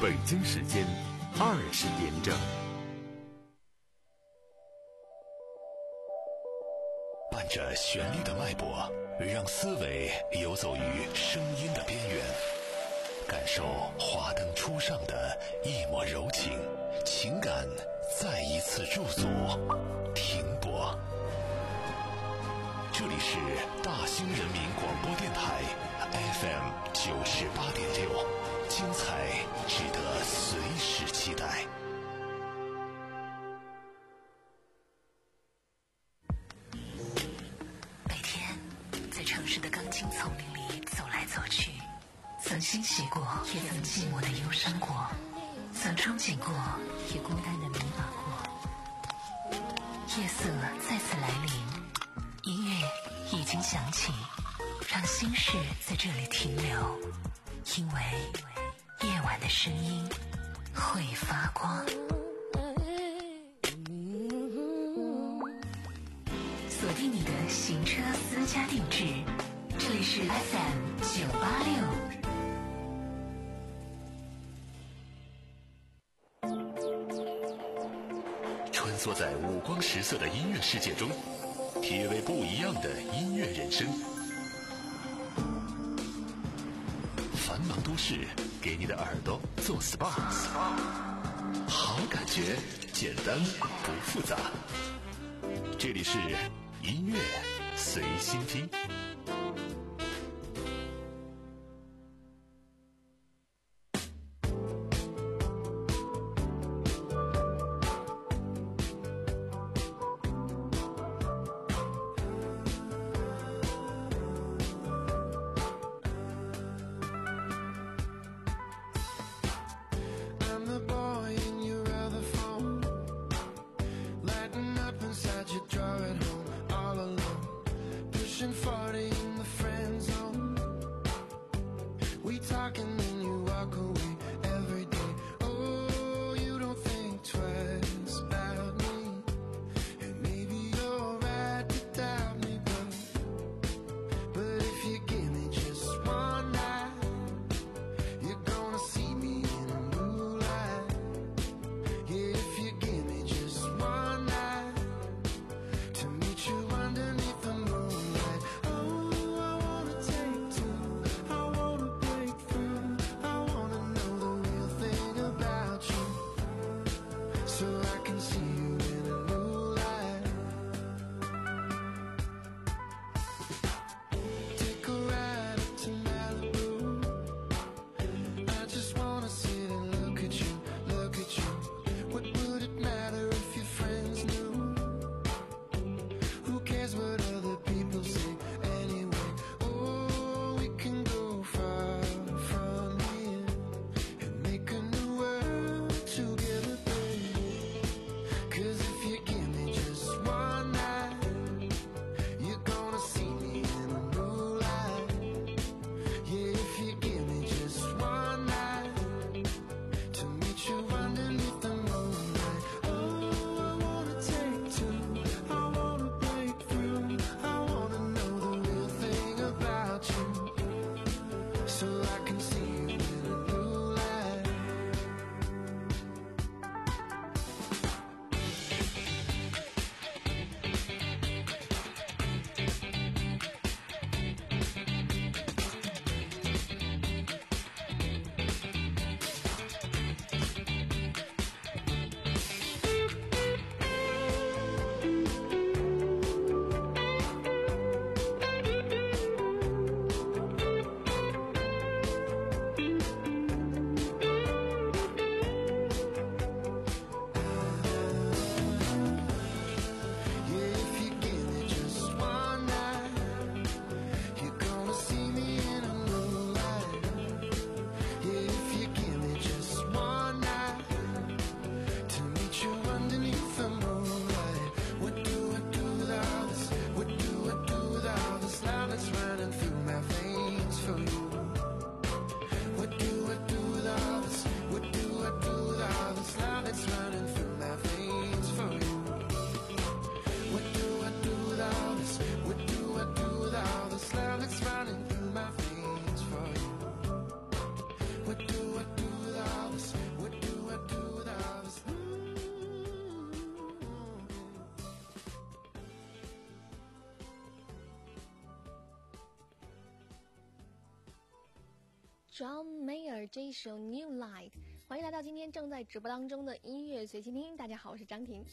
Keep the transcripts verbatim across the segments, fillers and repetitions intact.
北京时间二十点整。 伴着旋律的脉搏，让思维游走于声音的边缘，感受华灯初上的一抹柔情，情感再一次驻足停泊。这里是大兴人民广播电台 F M 九十八点六，精彩值得随时期待。 每天在城市的钢筋丛林里走来走去，曾欣喜过，也曾寂寞的忧伤过，曾憧憬过，也孤单的迷茫过。夜色再次来临，音乐已经响起，让心事在这里停留，因为夜晚的声音会发光。锁定你的行车私家定制，这里是 F M 九八六。 穿梭在五光十色的音乐世界中，体味不一样的音乐人生。繁忙都市给你的耳朵做 S P A， 好感觉简单不复杂。这里是音乐随心听。 John Mayer 这一首 New Light。 欢迎来到今天正在直播当中的音乐随心听，大家好，我是张婷。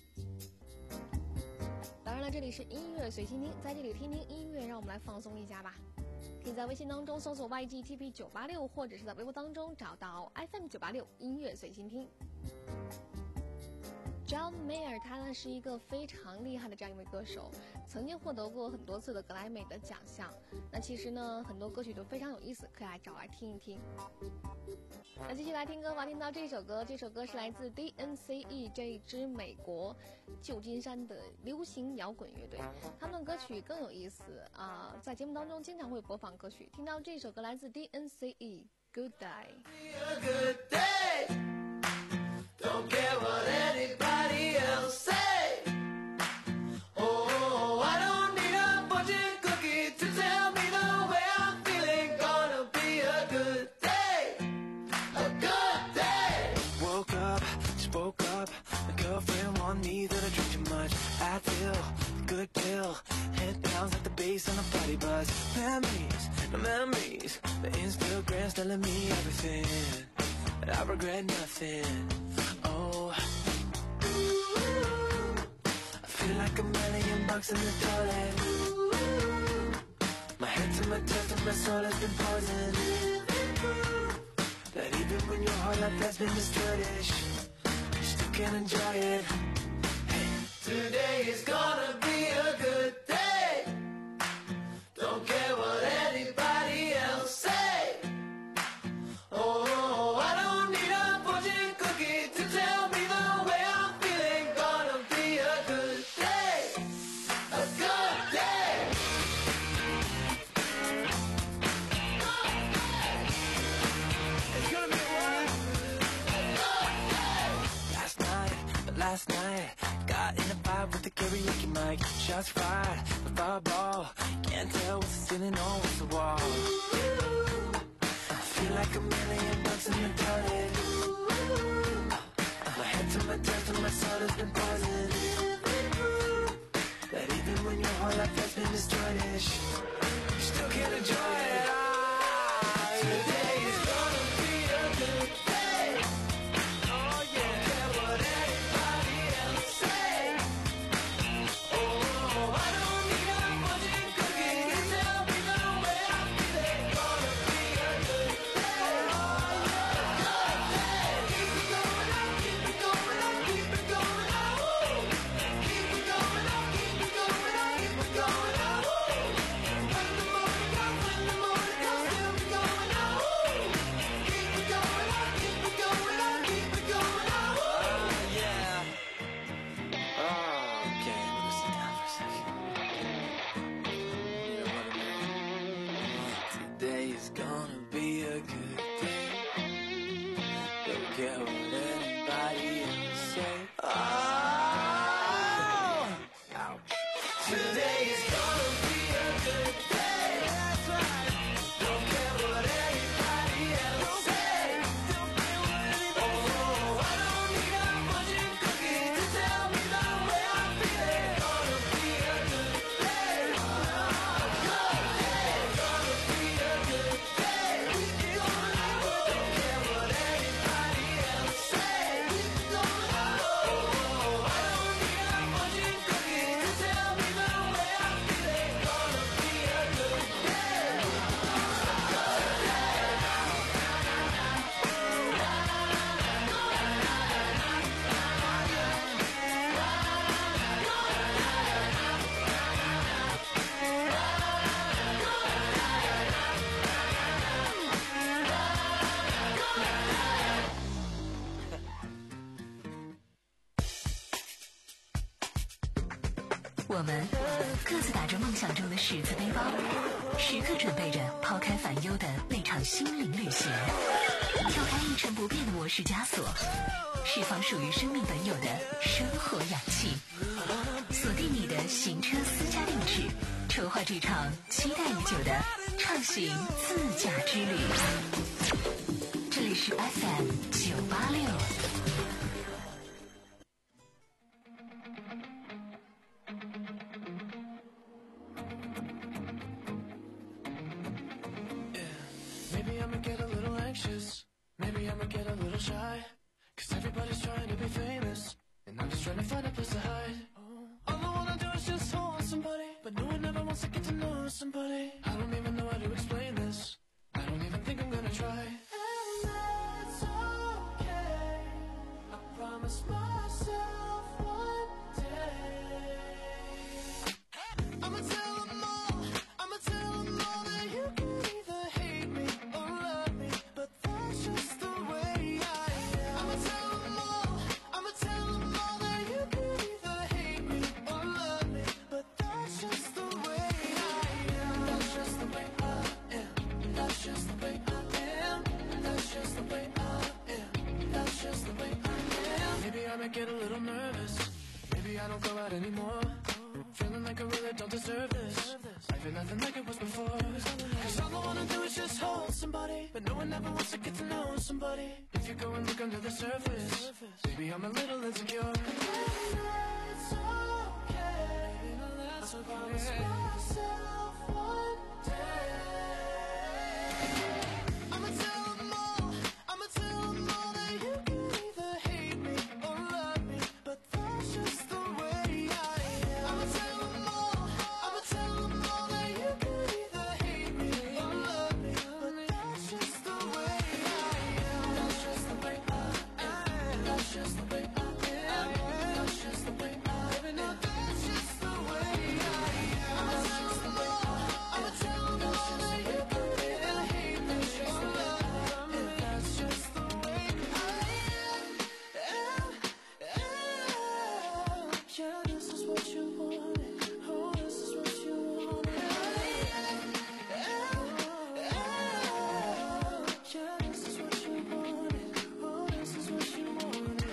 当然了，这里是音乐随心听，在这里听听音乐，让我们来放松一下吧。可以在微信当中搜索 Y G T P 九八六， 或者是在微博当中找到 F M 九八六 音乐随心听。John Mayer 他呢是一个非常厉害的这样一位歌手，曾经获得过很多次的格莱美的奖项。那其实呢很多歌曲都非常有意思，可以来找来听一听。那继续来听歌吧，听到这首歌，这首歌是来自 D N C E 这一支美国旧金山的流行摇滚乐队，他们的歌曲更有意思啊、呃，在节目当中经常会播放歌曲。听到这首歌来自 D N C E Good Day。Good day.Don't care what anybody else say. Oh, I don't need a fortune cookie to tell me the way I'm feeling. Gonna be a good day, a good day. Woke up, spoke up. My girlfriend warned me that I drink too much. I feel good pill. Head bounce like the bass on a party bus. Memories, no memories. The Instagram's telling me everything, but I regret nothing.Oh, I feel like a million bucks in the toilet. My head to my toes and my soul has been poisoned. That even when your whole life has been destroyed, you still can enjoy it. Hey, today is gonna be a good day. Don't care what anybody else say. Oh, I don't need a fortune cookie to tell me the way I'm feeling. Gonna be a good day, a good day. It's gonna be what? A good day. Last night, last night, got in a vibe with the karaoke mic. Shots fired, the fireball. Can't tell what's the ceiling or what's the wall. Feel like a million bucks in the toilet. My head to my toes and my soul has been poisoned. That even when your whole life has been destroyed, you still can't enjoy it. Ah, today is gonna be a good day. Oh yeah, don't care what anybody else say. Oh, I don't need a fortune cookie to tell me the way I'm feeling. Gonna be a good 我们各自打着梦想中的十字背包，时刻准备着抛开烦忧的那场心灵旅行，跳开一成不变的模式枷锁，释放属于生命本有的生活氧气，锁定你的行车私家定制，筹划这场期待已久的畅行自驾之旅。这里是 F M 九八六。 Maybe I'ma get a little Maybe I'ma get a little shy, cause everybody's trying to be famous, and I'm just trying to find a place to hide. All I wanna do is just hold somebody, but no one ever wants to get to know somebody. I don't even know how to explain this, I don't even think I'm gonna try. And that's okay, I promise myself one day I'ma tell them all, I'ma tell them all that you can either hate me or love me, but that's just the way I am. I'ma tell them all, I'ma tell them all that you can either hate me or love me, but that's just the way I am. That's just the way I am. That's just the way I am. That's just the way I am. That's just the way I am. Maybe I might get a little nervous, maybe I don't go out anymore, feeling like I really don't deserve this. Life ain't nothing like it was before, cause all I wanna do is just hold somebody, but no one ever wants to get to know somebody. If you go and look under the surface, maybe I'm a little insecure. And that's okay, that's I promise myself one day I'ma tell them all, I'ma tell them all that you can either hate me or love me, but that's just the way I am. I'ma tell them all, I'ma tell them all that you can either hate me or love me, but that's just the way I am. That's just the way I am. That's just the way I am. That's just the way I am. No, that's just the way I am. I'ma tell them all, I'ma tell them all that you can either hate me or love me, that's just the way I am. Yeah, this is what you wanted. Oh, this is what you wanted. Yeah, this is what you wanted. Oh, this is what you wanted.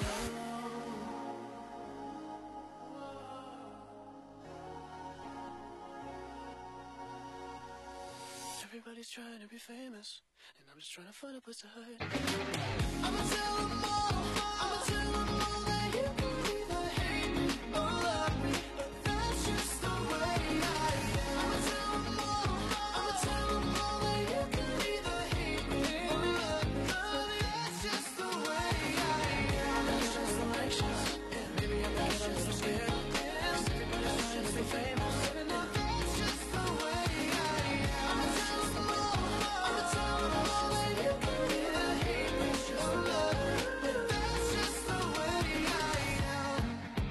Everybody's trying to be famous, and I'm just trying to find a place to hide. I'ma tell them all, I'ma tell them all that you can either hate me or love me, but that's just the way I am. I'ma tell them all, I'ma tell them all that you can either hate me or love me, but that's just the way I am. That's just the way I am. Maybe I'm not a little scared, cause everybody's trying to be famous, and that's just the way I am. I'ma tell them all, I'ma tell them all that you can either hate me or love me, but that's just the way I am.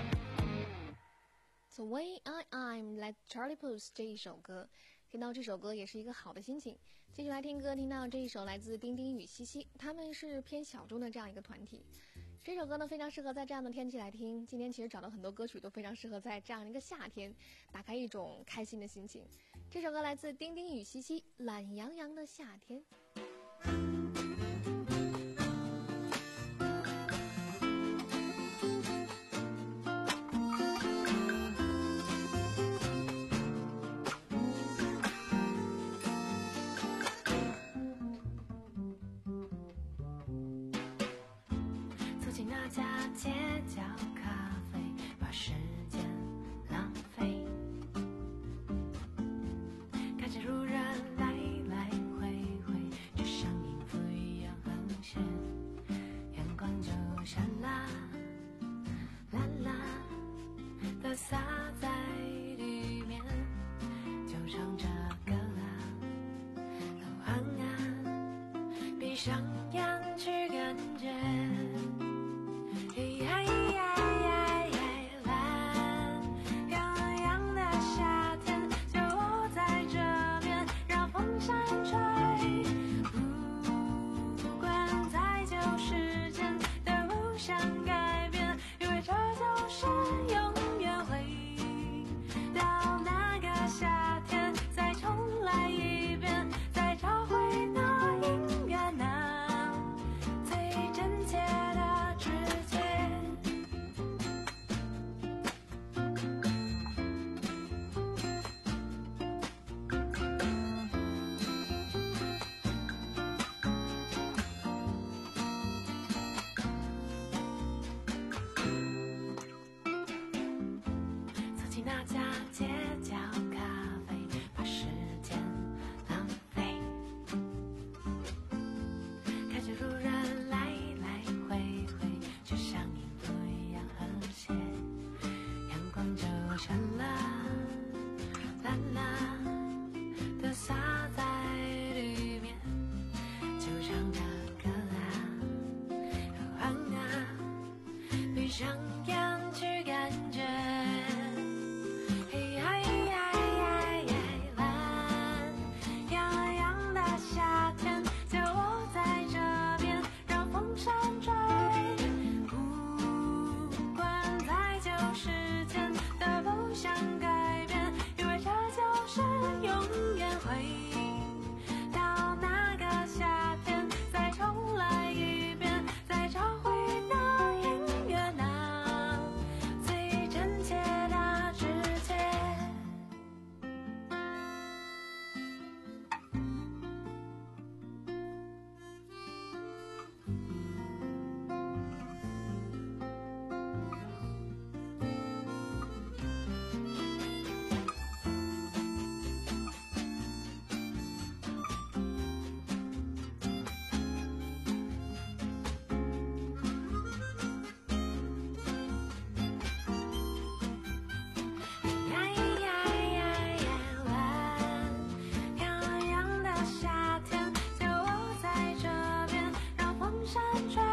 The Way I Am 来 Charlie Puth 这一首歌，听到这首歌也是一个好的心情。继续来听歌，听到这一首来自丁丁与西西，他们是偏小众的这样一个团体。这首歌呢非常适合在这样的天气来听。今天其实找到很多歌曲都非常适合在这样的一个夏天，打开一种开心的心情。这首歌来自丁丁与西西，《懒洋洋的夏天》。 走进那家街角咖啡，把时间浪费，看见路人来来回回，就像音符一样和谐，阳光就像啦啦啦的洒在地面，就唱着歌啊，很晚啊，闭上眼去感觉。呀呀呀呀，懒洋洋的夏天就在这边，让风扇吹，不管再久时间都不想改变，因为这就是永远回到那个夏天，再重来一遍，再找回那音乐那最真切的直觉。 想要去感觉。嘿呀呀呀呀，蓝洋洋的夏天，就我在这边，让风扇吹。不管再久时间都不想改变，因为这就是永远回到那个夏天，再重来一遍，再找回那音乐那最真切的直觉。呀呀呀呀，蓝洋洋的夏天，就我在这边，让风扇吹。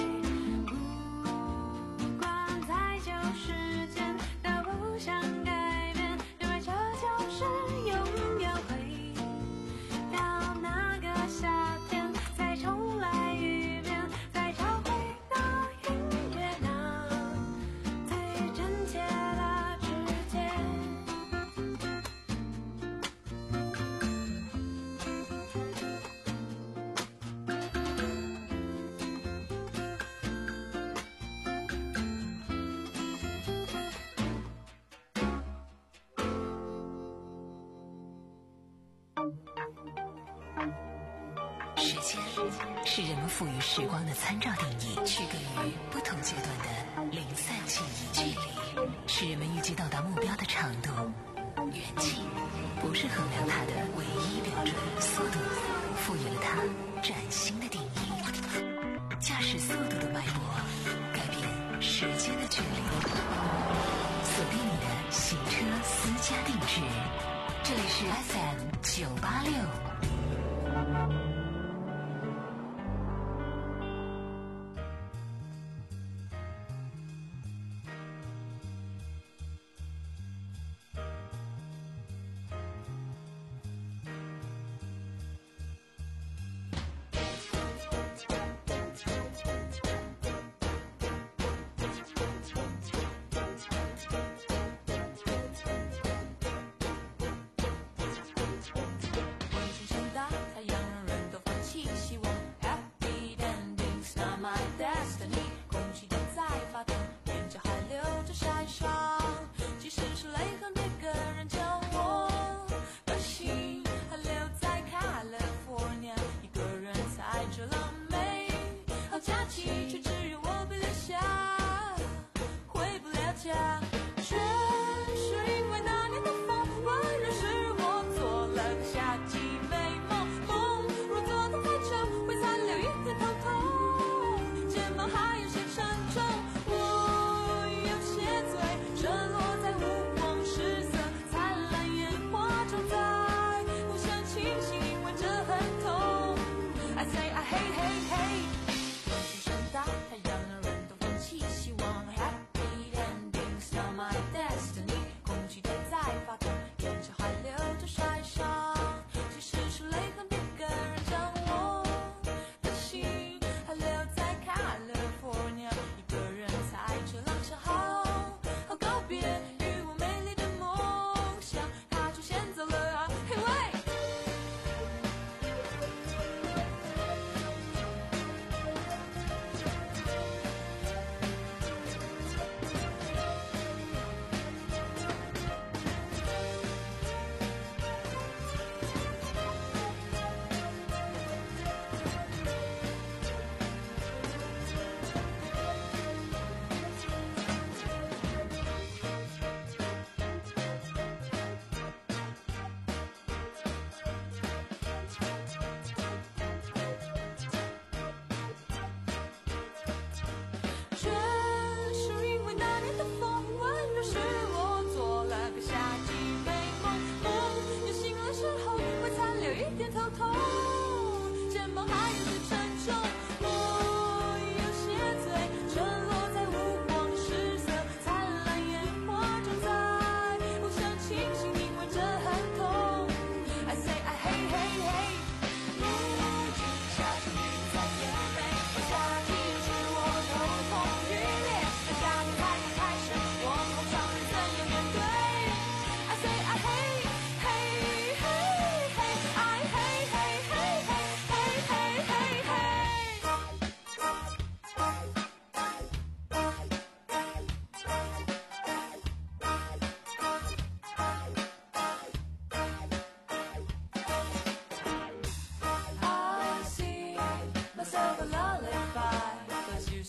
不管再久时间都不想改变，因为这就是永远回到那个夏天，再重来一遍，再找回那音乐那最真切的直觉。 时间是人们赋予时光的参照定义，区隔于不同阶段的零散记忆。距离是人们预计到达目标的长度，远近不是衡量它的唯一标准。速度赋予了它崭新的定义，驾驶速度的脉搏改变时间的距离。锁定你的行车私家定制，这里是 F M 九八六。 我已经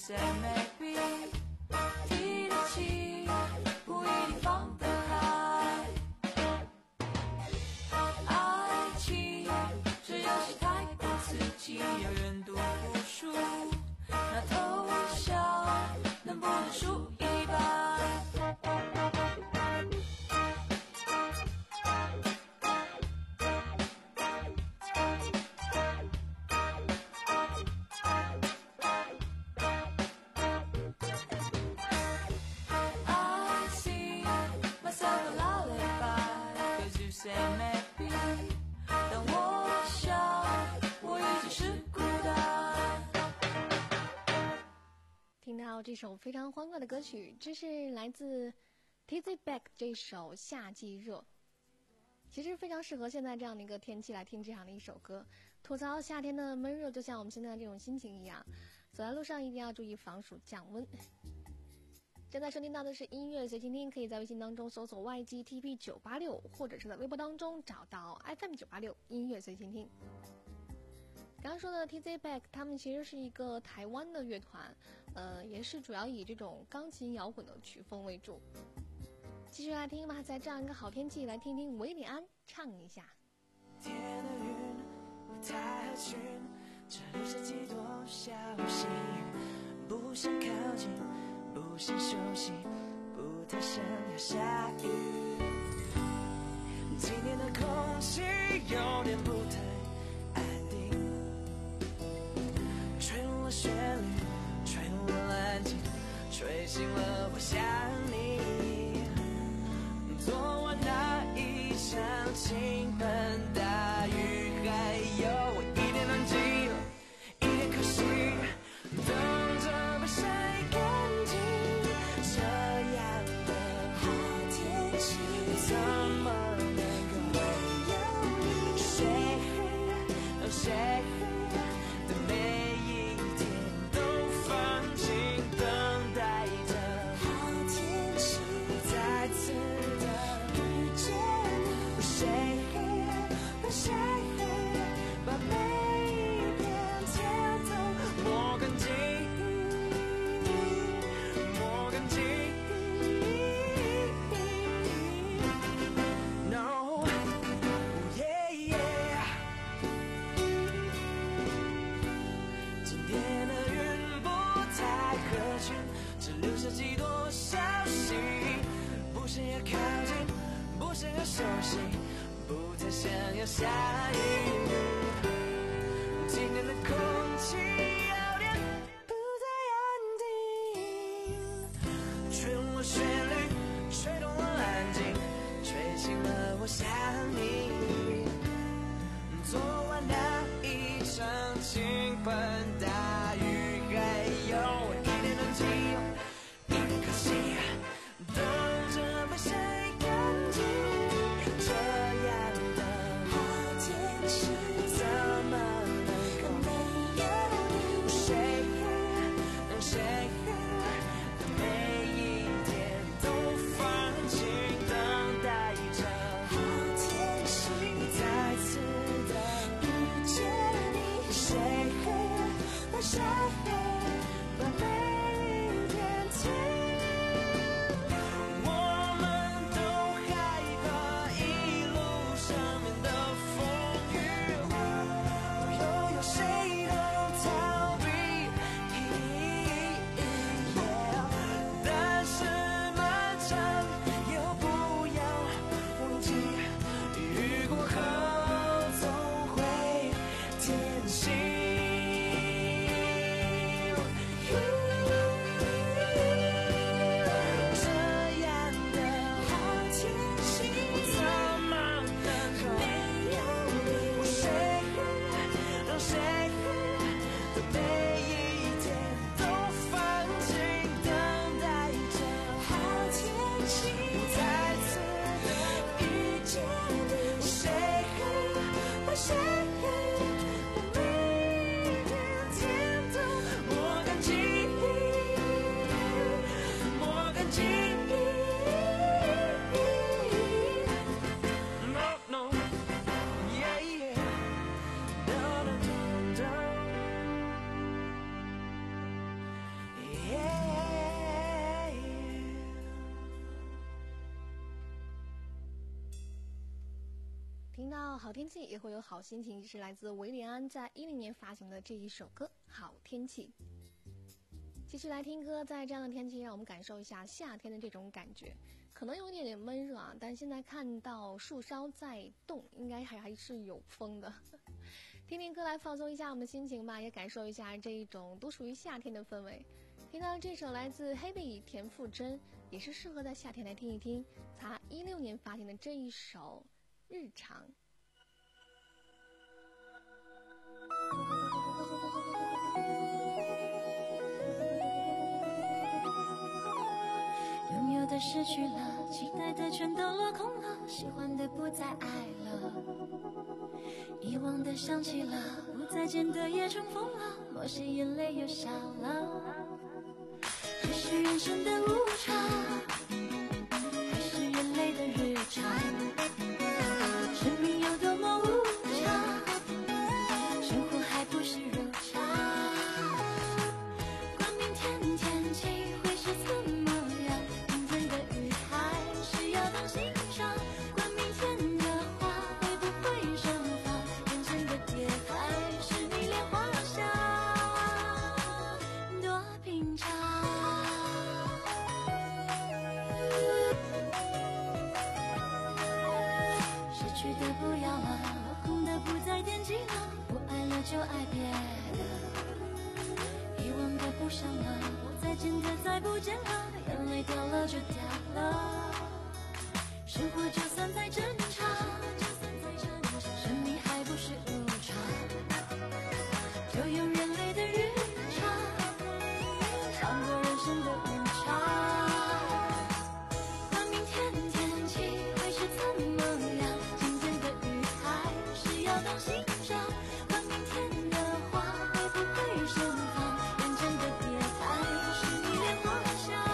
say maybe， 提得起不一定放得开。爱情这游戏太过刺激，要愿赌服输，那头小能不能输一半？I sing myself a lullaby, 'cause you say maybe， 当我想我已经是孤单。 听到这首非常欢快的歌曲，这是来自 Tizzy Bac 这首《夏季热》，其实非常适合现在这样的一个天气来听这样的一首歌，吐槽夏天的闷热，就像我们现在这种心情一样。走在路上一定要注意防暑降温。正在收听到的是音乐随倾听，可以在微信当中搜索 Y G T P 九八六，或者是在微博当中找到 F M 九八六音乐随倾听。刚刚说的 Tizzy Bac 他们其实是一个台湾的乐团，呃，也是主要以这种钢琴摇滚的曲风为主。继续来听吧，在这样一个好天气，来听听韦礼安唱一下。 天的云不太合群，这留下几朵小心，不想靠近，不想休息，不太想要下雨。今天的空气有点不太安定，吹动了旋律，吹动了安静，吹醒了我想你。昨晚那一场倾盆大雨，还有我一点冷静，一点可惜，等着被晒干净。这样的好天气，怎么能够没有你？谁让谁的每一天都放晴，等待着好天气再次的遇见你。谁和谁把每一片天都抹干净，抹干净。No, yeah, yeah。今天的云不太合群，只留下几朵小溪，不想要靠近，不想要熟悉，不太想要下雨。今天的空气有点不太安定，吹动了旋律，吹动了安静，吹醒了我想你。昨晚那一场倾盆大雨，还有我一点冷静，一点可惜，等着被晒干净。这样的好天气，怎么能够没有你？谁让谁的每一天都放晴，等待着好听到好天气也会有好心情，是来自维里安在一零年发行的这一首歌《好天气》。继续来听歌，在这样的天气，让我们感受一下夏天的这种感觉。可能有一点点闷热啊，但现在看到树梢在动，应该还还是有风的。听听歌来放松一下我们的心情吧，也感受一下这一种独属于夏天的氛围。听到这首来自黑碧田馥甄，也是适合在夏天来听一听，他一六年发行的这一首《日常》。 拥有的失去了，期待的全都落空了，喜欢的不再爱了，遗忘的想起了，不再见的也重逢了，某些眼泪又笑了。这是人生的无常，还是人类的日常？生命有多么无常，生活还不是如常。管明天天气会是怎么样，明天的雨还是要当欣赏。管明天的花会不会盛放，眼前的蝶还是你莲花香，多平常。失去的不要了，落空的不再惦记了，不爱了就爱别的，遗忘的不想了，不再见的再不见了，眼泪掉了就掉了。生活就算再正常，生命还不是无常，就用人类的日常唱过人生的无常。管明天天气会是怎么样，今天的雨还是要当欣赏。管明天的花会不会盛放，眼前的蝶还是你莲花香。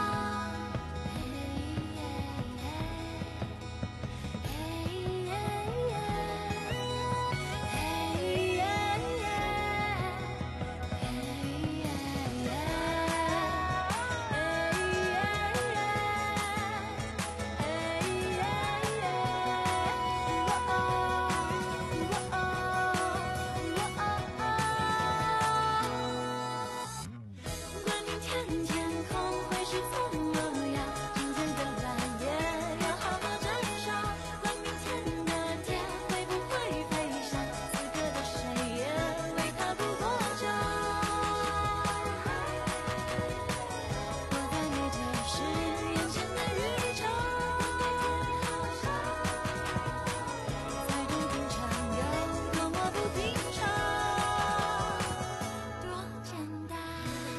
管明天天空会是怎么样，今天的蓝叶要好好珍赏。管明天的蝶会不会飞翔，此刻的谁也为它不过奖。我在意的是眼前的日常，再不平常有多么不平常，多简单。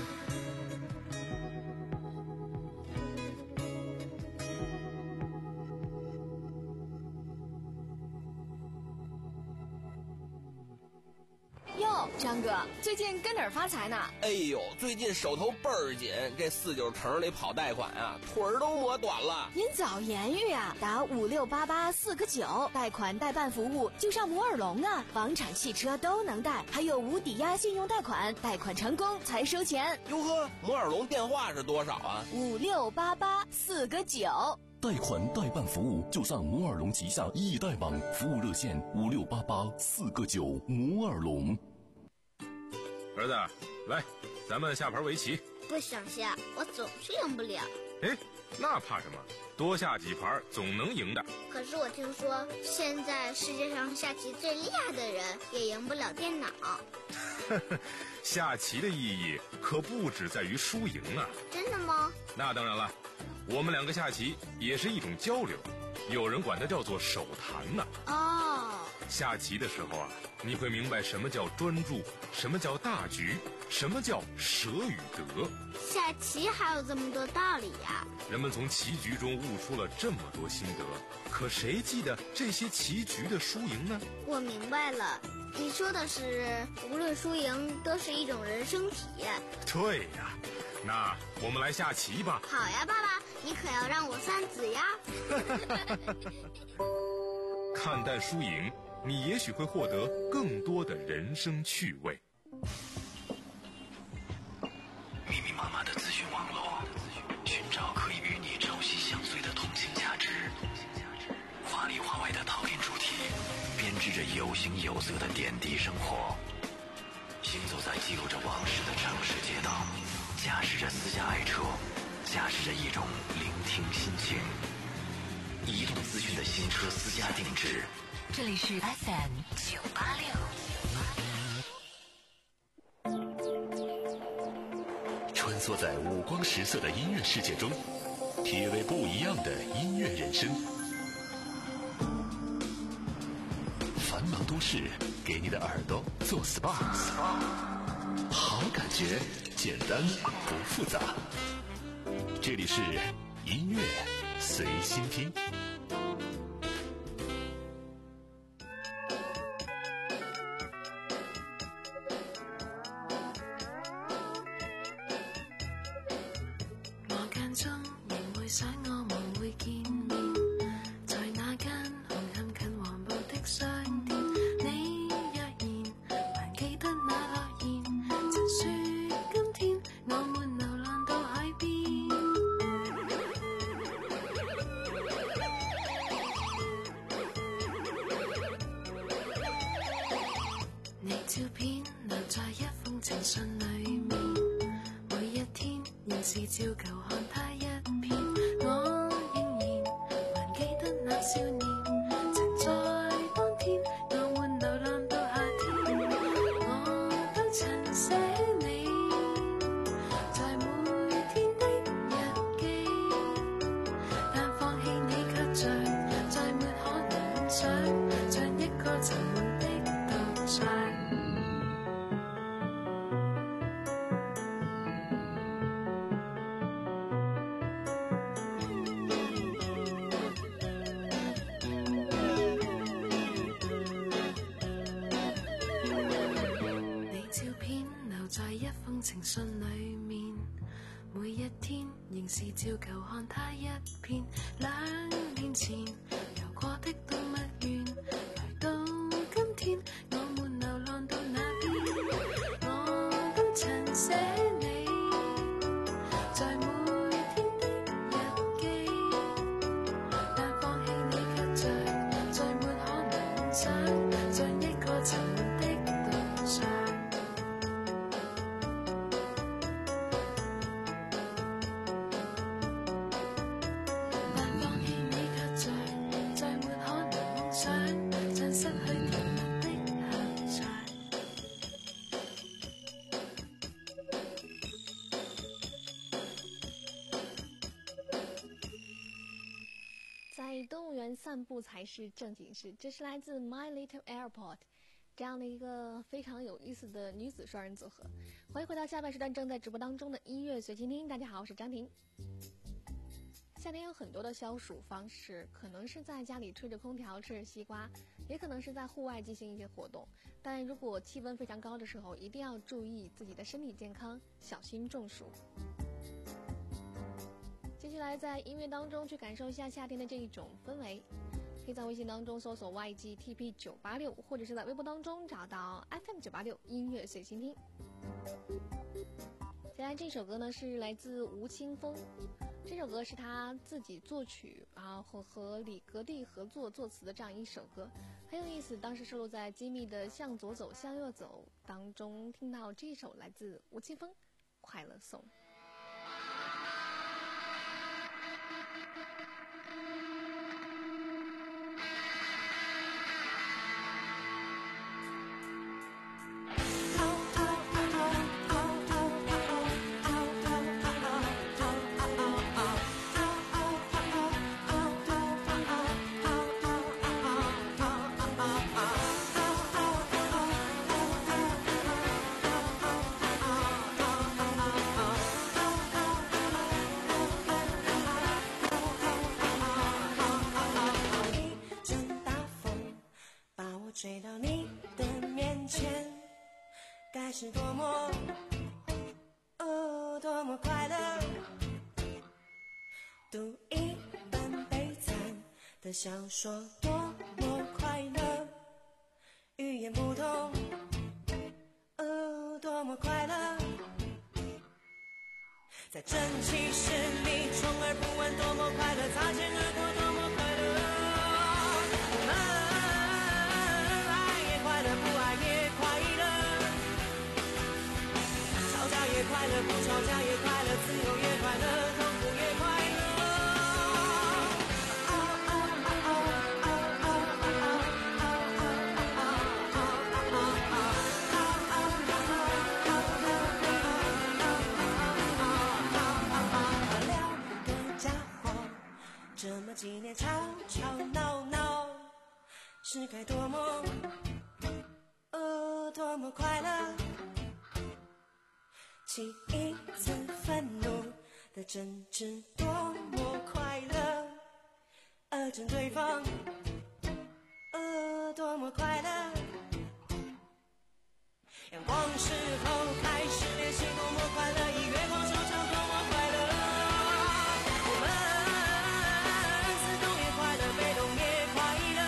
哟，张哥，最近跟哪儿发财呢？ 哎呦，最近手头倍儿紧，这四九城里跑贷款啊，腿儿都磨短了。 您早言语啊，打五六八八四个九，贷款代办服务就上摩尔龙啊，房产、汽车都能贷，还有无抵押信用贷款，贷款成功才收钱。 哟呵，摩尔龙电话是多少啊？ 五六八八四个九。 贷款代办服务就上摩尔龙旗下易贷网，服务热线五六八八四个九。摩尔龙。 儿子，来，咱们下盘围棋。 不想下，我总是赢不了。 哎，那怕什么？多下几盘总能赢的。 可是我听说，现在世界上下棋最厉害的人也赢不了电脑。 下棋的意义可不只在于输赢啊。 真的吗？ 那当然了，我们两个下棋也是一种交流，有人管它叫做手谈呢。 哦， 下棋的时候啊，你会明白什么叫专注，什么叫大局，什么叫舍与得。 下棋还有这么多道理呀！ 人们从棋局中悟出了这么多心得，可谁记得这些棋局的输赢呢？ 我明白了，你说的是无论输赢都是一种人生体验。 对呀，那我们来下棋吧。 好呀，爸爸，你可要让我算子呀。 看淡输赢，你也许会获得更多的人生趣味。 密密麻麻的资讯网络，寻找可以与你朝夕相随的通信价值。华里华外的讨论主题， 析着有形有色的点滴生活，行走在记录着往事的城市街道，驾驶着私家爱车，驾驶着一种聆听心情。移动资讯的新车私家定制， 这里是 F M 九八六。 穿梭在五光十色的音乐世界中，体味不一样的音乐人生。繁忙都市给你的耳朵做 S P A， 好感觉，简单不复杂。这里是音乐随心听。 我間中仍會想我們會見面，在那間紅磡近黃埔的商店。你若然還記得那諾言，曾說今天我們流浪到海邊。你照片留在一封情信裏面，每一天仍是照舊看他一遍。我仍然還記得那少年，曾在當天我們流浪到夏天。我都曾寫你在每天的日記，但放棄你卻像再沒可能想像一個沉悶的獨唱。你照片留在一封情信裏面，每一天仍是照舊看他一遍。兩年前遊過的動物園，來到今天我們流浪到那邊。我都曾寫你在每天的日記，但放棄你卻像再沒可能想像一個沉悶的獨唱。但放棄你卻像再沒可能想像失去甜蜜的下場。 在动物园散步才是正经事，这是来自 My Little Airport 这样的一个非常有意思的女子双人组合。欢迎回到下半时段正在直播当中的音乐随心听，大家好，我是张婷。夏天有很多的消暑方式，可能是在家里吹着空调吃着西瓜，也可能是在户外进行一些活动。但如果气温非常高的时候，一定要注意自己的身体健康，小心中暑。接下来在音乐当中去感受一下夏天的这一种氛围，可以在微信当中搜索 Y G T P 九八六， 或者是在微博当中找到 F M 九八六 音乐随心听。接下来这首歌呢是来自吴青峰，这首歌是他自己作曲啊，和和李格弟合作作词的这样一首歌，很有意思。当时收录在机密的向左走向右走当中，听到这首来自吴青峰快乐颂。 追到你的面前，该是多么哦多么快乐，读一本悲惨的小说多么快乐，语言不同哦多么快乐，在蒸汽室里充耳不完多么快乐，擦肩而过多么快乐，啊快乐，不吵架也快乐，自由也快乐，痛苦也快乐。这么几年吵吵闹闹，是该多么，呃，多么快乐。起一次愤怒的争执，多么快乐。恶整对方，呃，多么快乐。阳光时候开始练习，多么快乐。以月光收场，多么快乐。我们自动也快乐，被动也快乐，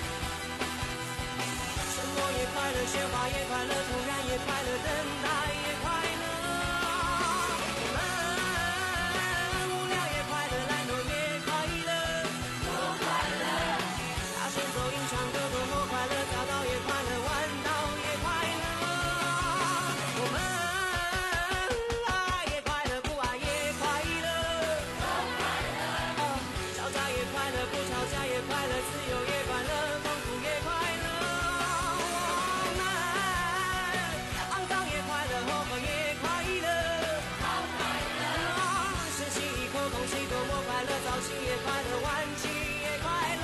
沉默也快乐，喧哗也快乐，突然也快乐，等待也快乐。我们无聊也快乐，懒惰也快乐，多快乐！大声走音唱歌多么快乐，早到也快乐，晚到也快乐。我们爱也快乐，不爱也快乐，多快乐！吵架也快乐，不吵架也快乐，自由也快乐，痛苦也快乐。我们肮脏也快乐，后悔也快乐，好快乐！深吸一口空气多么快乐，早起也快乐，晚起也快乐。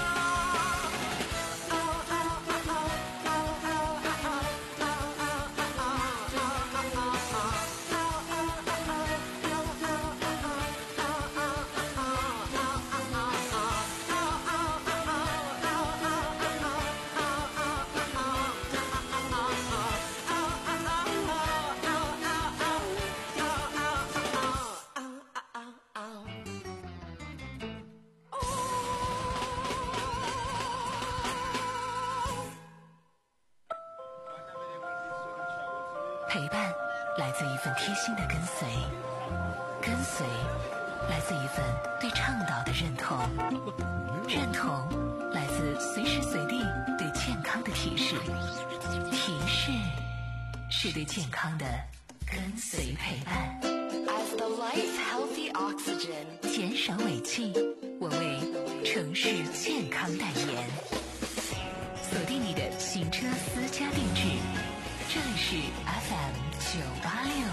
陪伴来自一份贴心的跟随，跟随来自一份对倡导的认同，认同来自随时随地对健康的提示，提示是对健康的跟随陪伴。As the life healthy oxygen， 减少尾气，我为城市健康代言。锁定你的行车私家定制，这里是 F M 九八六。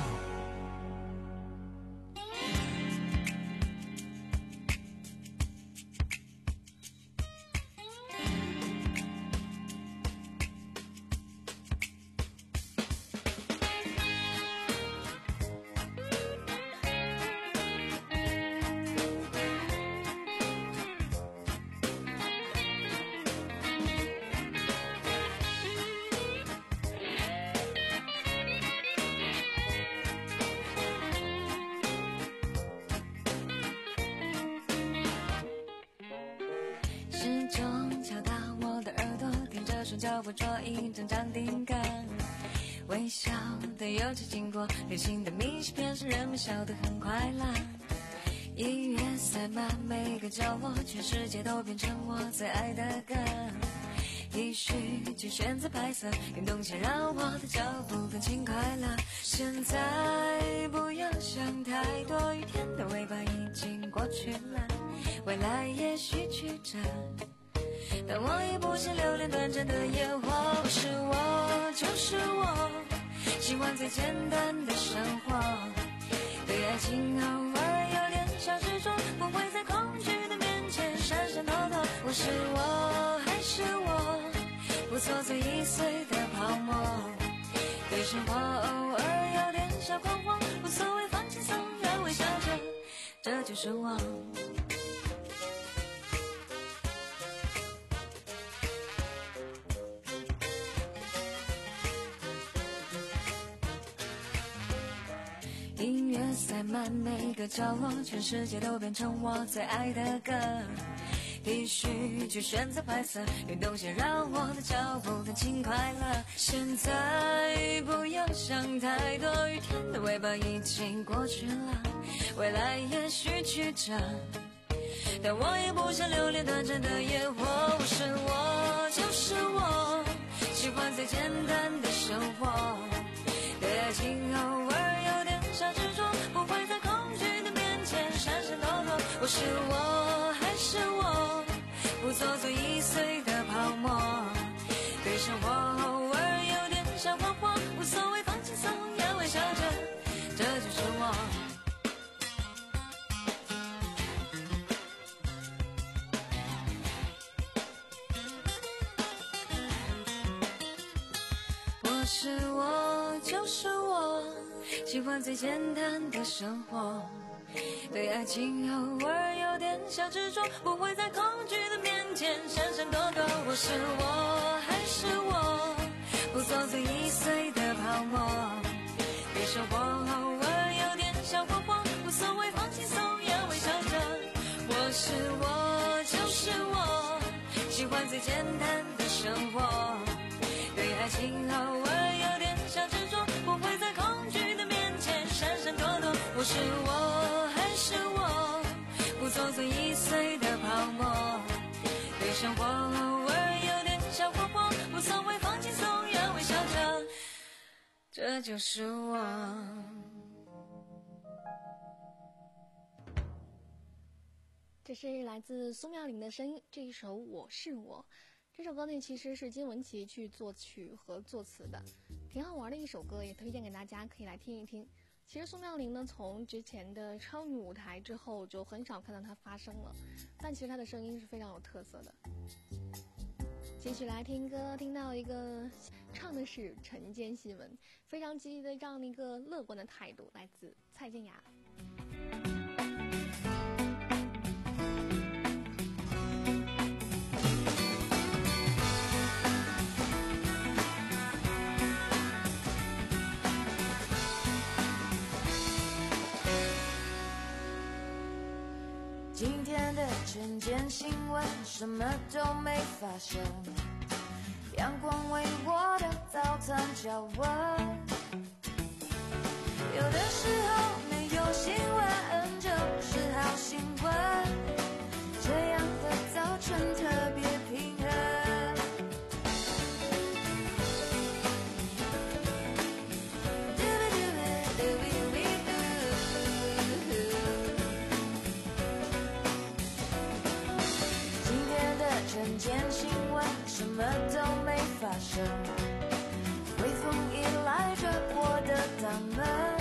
时钟敲打我的耳朵，听着双脚捕捉一张张定格，微笑的邮寄经过，流行的明信片使人们笑得很快乐。音乐塞满每个角落，全世界都变成我最爱的歌。也许就选择白色，运动先让我的脚步更轻快乐。现在不要想太多，雨天的尾巴已经过去了，未来也许曲折，但我也不想留恋短暂的烟火。不是我就是我，喜欢最简单的生活，对爱情偶尔有点小执着，不会在恐惧的面前闪闪躲躲。我是我还是我，不做最易碎的泡沫，对生活偶尔有点小狂妄，无所谓放轻松，然微笑着，这就是我。音乐塞满每个角落，全世界都变成我最爱的歌。必须去选择白色，运动先让我的脚步更轻快乐。现在不要想太多，雨天的尾巴已经过去了，未来也许曲折，但我也不想留恋短暂的烟火。我是我就是我，喜欢最简单的生活，对爱情偶尔有点我是我还是我，不做最易碎的泡沫，对生活偶尔有点小慌慌，无所谓放轻松，也微笑着，这就是我。我是我就是我，喜欢最简单的生活，对爱情偶尔有点小执着，不会在恐惧的面前闪闪躲躲。我是我还是我，不做最易碎的泡沫，对生活偶尔有点小慌慌，无所谓放轻松，也微笑着。我是我就是我，喜欢最简单的生活，对爱情偶尔有点小执着，不会在恐惧的面前闪闪躲躲。我是我还是我，不做最易碎的泡沫，对生活偶尔有点小慌慌，无所谓放轻松，也微笑着，这就是我。 这是来自苏妙玲的声音，这一首《我是我》。这首歌呢，其实是金玟岐去作曲和作词的，挺好玩的一首歌，也推荐给大家，可以来听一听。其实苏妙玲呢，从之前的超女舞台之后，就很少看到她发声了，但其实她的声音是非常有特色的。继续来听歌，听到一个唱的是晨间新闻，非常积极的这样的一个乐观的态度，来自蔡健雅。 今天的晨间新闻什么都没发生，阳光为我的早餐加温，有的时候没有新闻就是好新闻，这样的早晨特别平衡。晨间新闻什么都没发生，微风依赖着我的大门，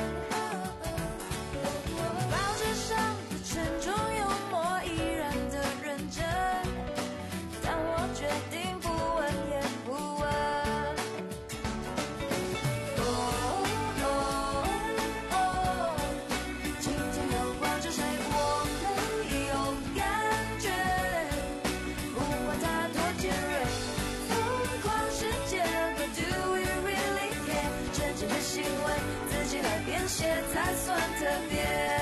报纸上的沉重幽默依然的认真，但我决定不问也不问。哦哦哦，今天又挂着谁我没有感觉，不管它多尖锐，疯狂世界 But do we really care？ 真正的行为自己来编写才算特别。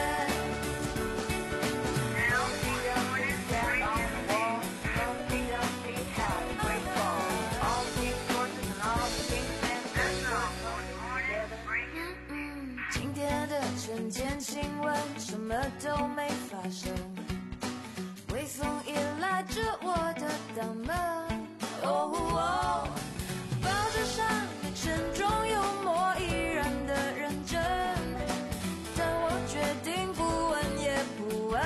今天的晨间新闻什么都没发生，微风依赖着我的大门。哦哦，报纸上面沉重幽默依然的认真，但我决定不问也不问。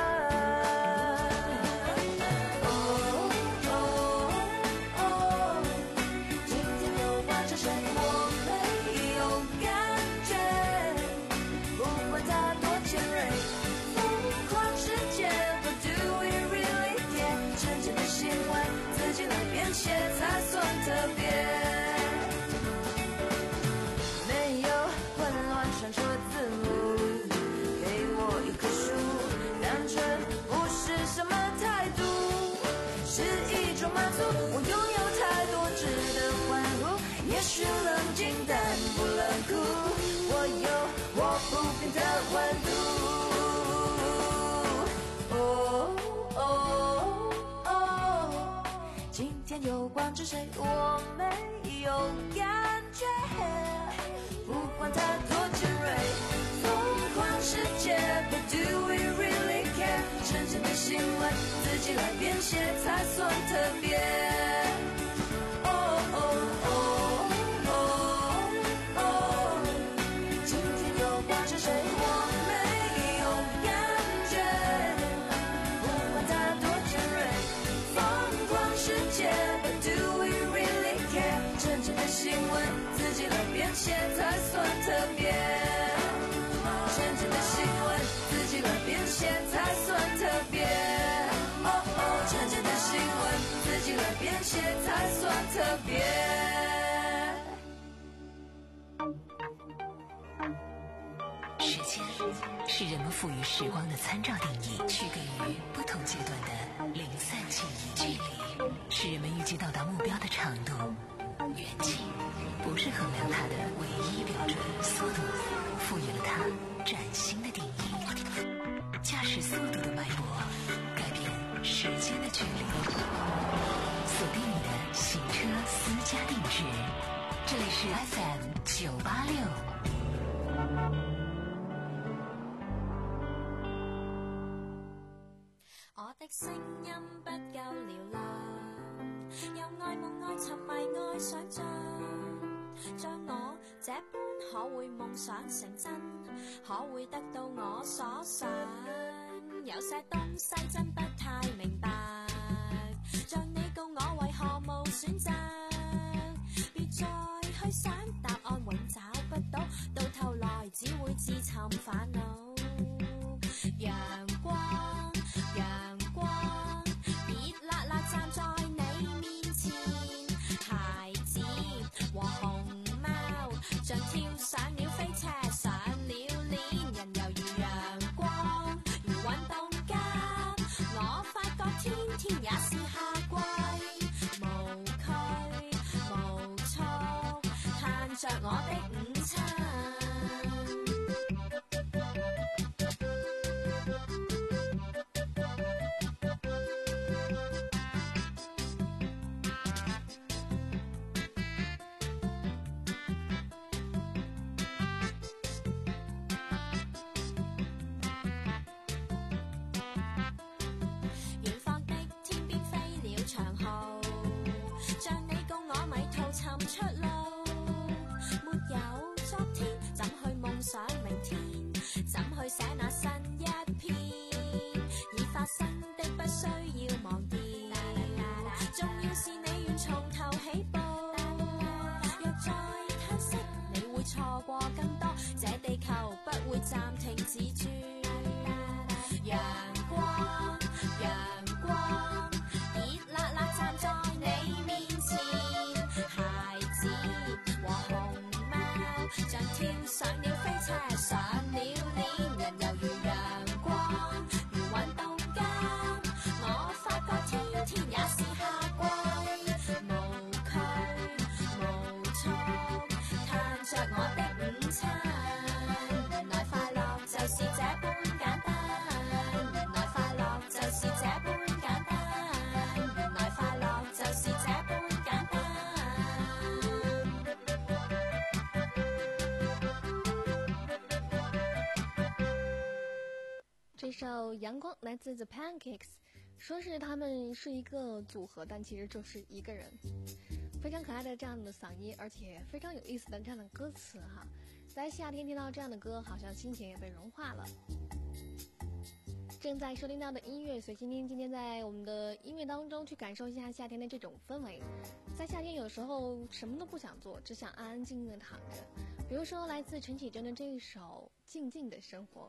哦哦哦，今天又挂着谁我没有感觉，不管它多尖锐，疯狂世界 But do we really care？ 真正的行为自己来编写才算特别。没有混乱闪烁字幕，给我一棵树，单纯不是什么态度，是一种满足。我拥有太多值得欢呼，也许冷静但不冷酷，我有我不变的温度。哦哦哦，今天又关着谁我没有感觉，不管它多尖锐，疯狂世界 But do we really care？ 真正的行为自己来编写才算特别。哦哦哦哦哦，今天又挂着谁我没有感觉， 写才算特别。哦哦，真正的新闻自己来编写才算特别。 时间是人们赋予时光的参照定义，区隔于不同阶段的零散记忆。距离是人们预计到达目标的长度，远近不是衡量它的唯一标准。速度赋予了它崭新的定义，驾驶速度的脉搏改变时间的距离。锁定你的行车私家定制，这里是 F M 九八六。 我的聲音不夠嘹亮，又愛夢愛沉迷愛想像，像我這般可會夢想成真，可會得到我所想。有些東西真不太明白，像你告我為何無選擇，別再去想答案永找不到，到頭來只會自尋煩惱。陽光陽光熱辣辣站在你面前，孩子和熊貓像跳上了飛車，上了鏈，人猶如陽光如運動家，我發覺天天也是夏季，無拘無束嘆着我的午餐。尋出路，沒有昨天，怎去夢想明天？怎去寫那新一篇？已發生的不需要忘記，重要是你願從頭起步。若再嘆息，你會錯過更多，這地球不會暫停自轉。陽光，陽光，熱辣辣站在你面前。孩子和熊貓像跳上了飛車，上了鏈，人猶如陽光如運動家，我發覺天天也是夏季，無拘無束嘆着我的午餐。原來快樂就是這般簡單，原來快樂就是這般簡單，原來快樂就是這般簡單。 这首《阳光》来自 The Pancakes， 说是他们是一个组合，但其实就是一个人。非常可爱的这样的嗓音，而且非常有意思的这样的歌词哈，在夏天听到这样的歌，好像心情也被融化了。正在收听到的音乐随心听，今天在我们的音乐当中去感受一下夏天的这种氛围。在夏天有时候什么都不想做，只想安安静静的躺着。比如说来自陈绮贞的这一首《静静的生活》。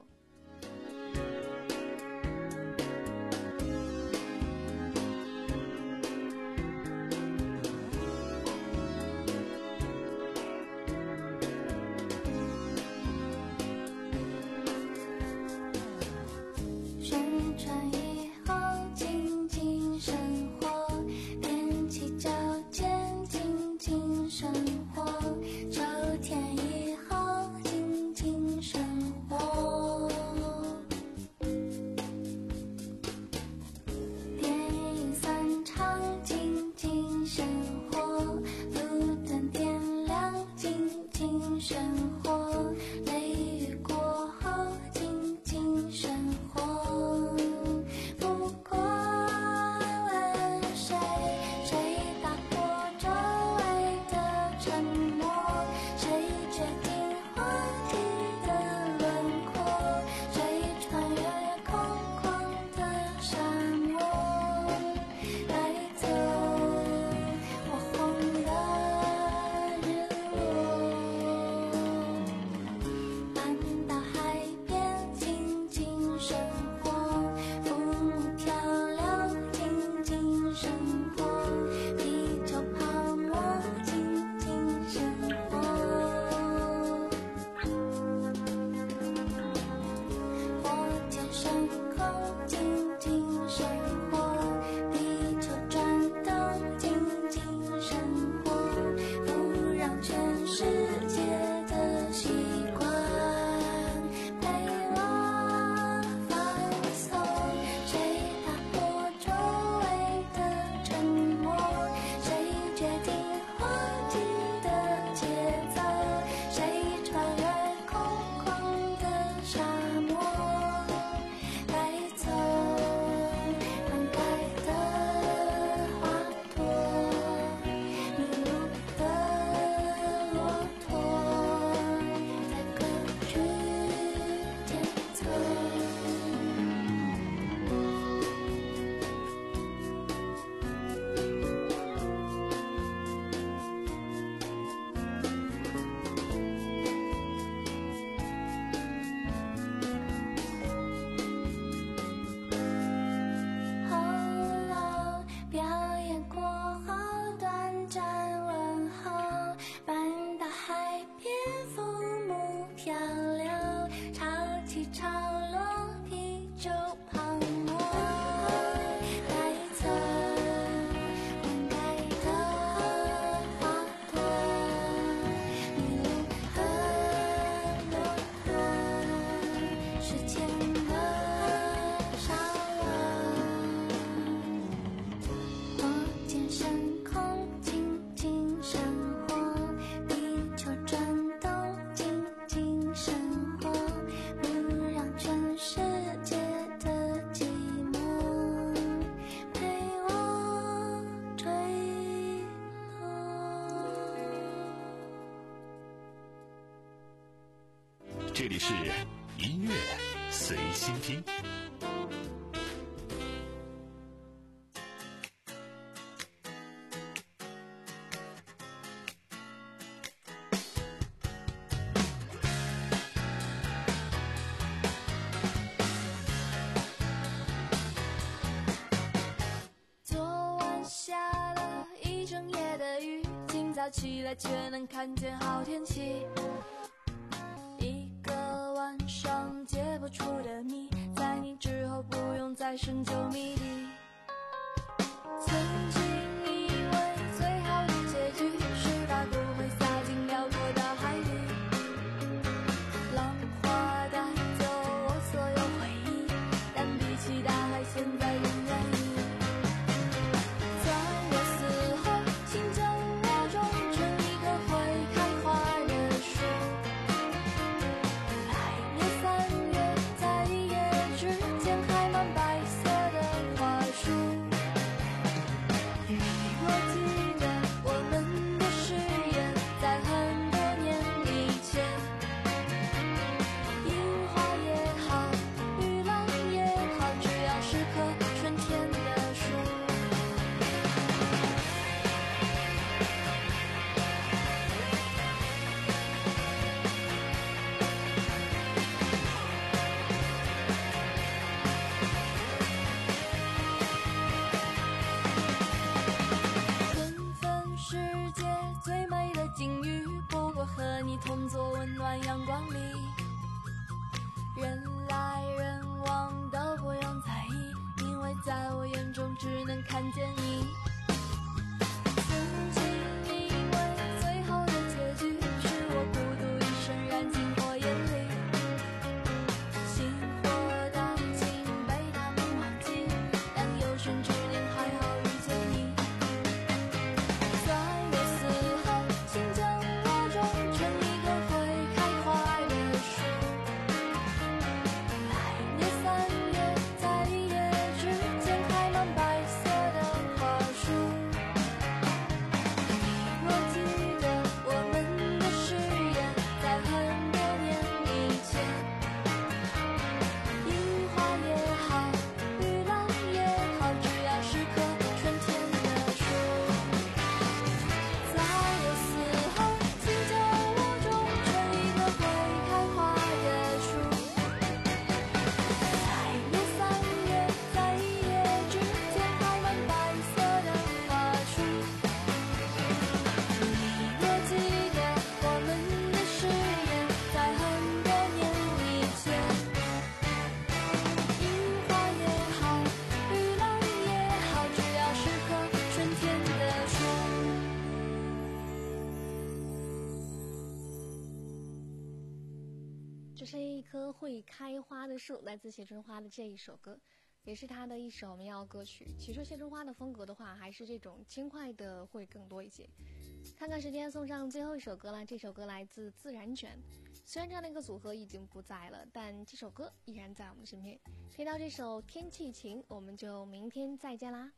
秋天以后，静静生活。 空，静静生活。地球转动，静静生活，不让全世界的习惯陪我放松。谁打破周围的沉默？谁决定滑稽的节奏？谁穿越空旷的沙漠？带走灌溉的花朵，迷路的骆驼，在歌曲间走。后表演过后，短暂问候，半岛海边风幕漂流，潮起潮落，啤酒泡沫，带走灌溉的花朵，迷路的骆驼，时间的沙漏。我见深空，静静生活，地球转动，静静生活，不让全世界的寂寞陪我坠落。 这里是音乐随心听。 昨晚下了一整夜的雨，今早起来却能看见好天气。一个晚上解不出的谜，在你之后不用再深究谜底。曾经以为最好的结局是把骨灰撒进辽阔大海里，浪花带走我所有回忆，但比起大海，现在仍愿意。在我死后，请将我种成一棵会开花的树。来年三月，在一夜之间开满白色的花会开花的树，来自谢春花的这一首歌，也是她的一首民谣歌曲。其实谢春花的风格的话，还是这种轻快的会更多一些。看看时间，送上最后一首歌了，这首歌来自自然卷。虽然这样的一个组合已经不在了，但这首歌依然在我们身边。听到这首《天气晴》，我们就明天再见啦。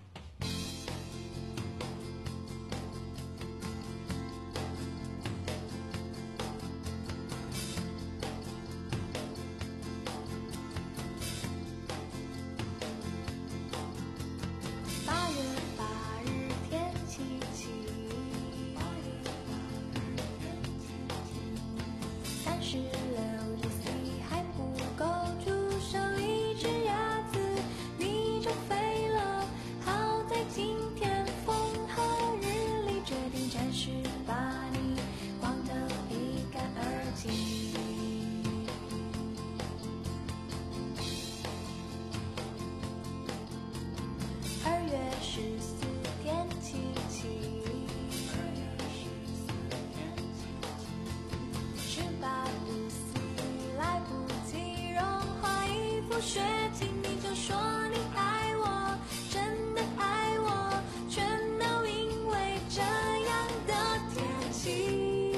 雪景你就说你爱我，真的爱我，全都因为这样的天气。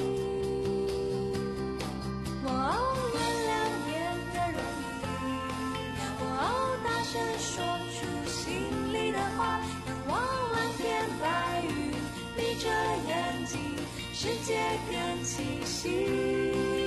哦，原谅变得容易，哦，大声说出心里的话，仰望蓝天白云，闭着眼睛，世界更清晰。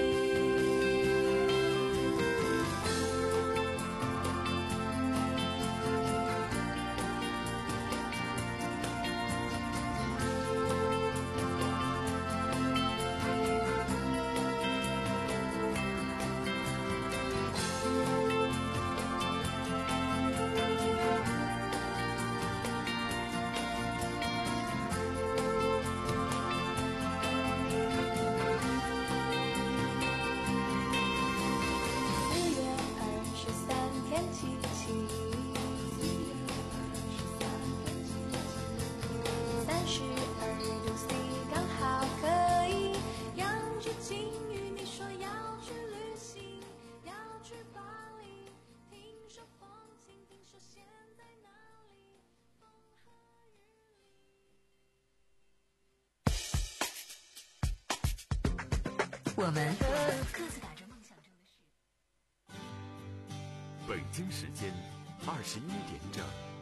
我们各自打着梦想中的事。 北京时间二十一点整。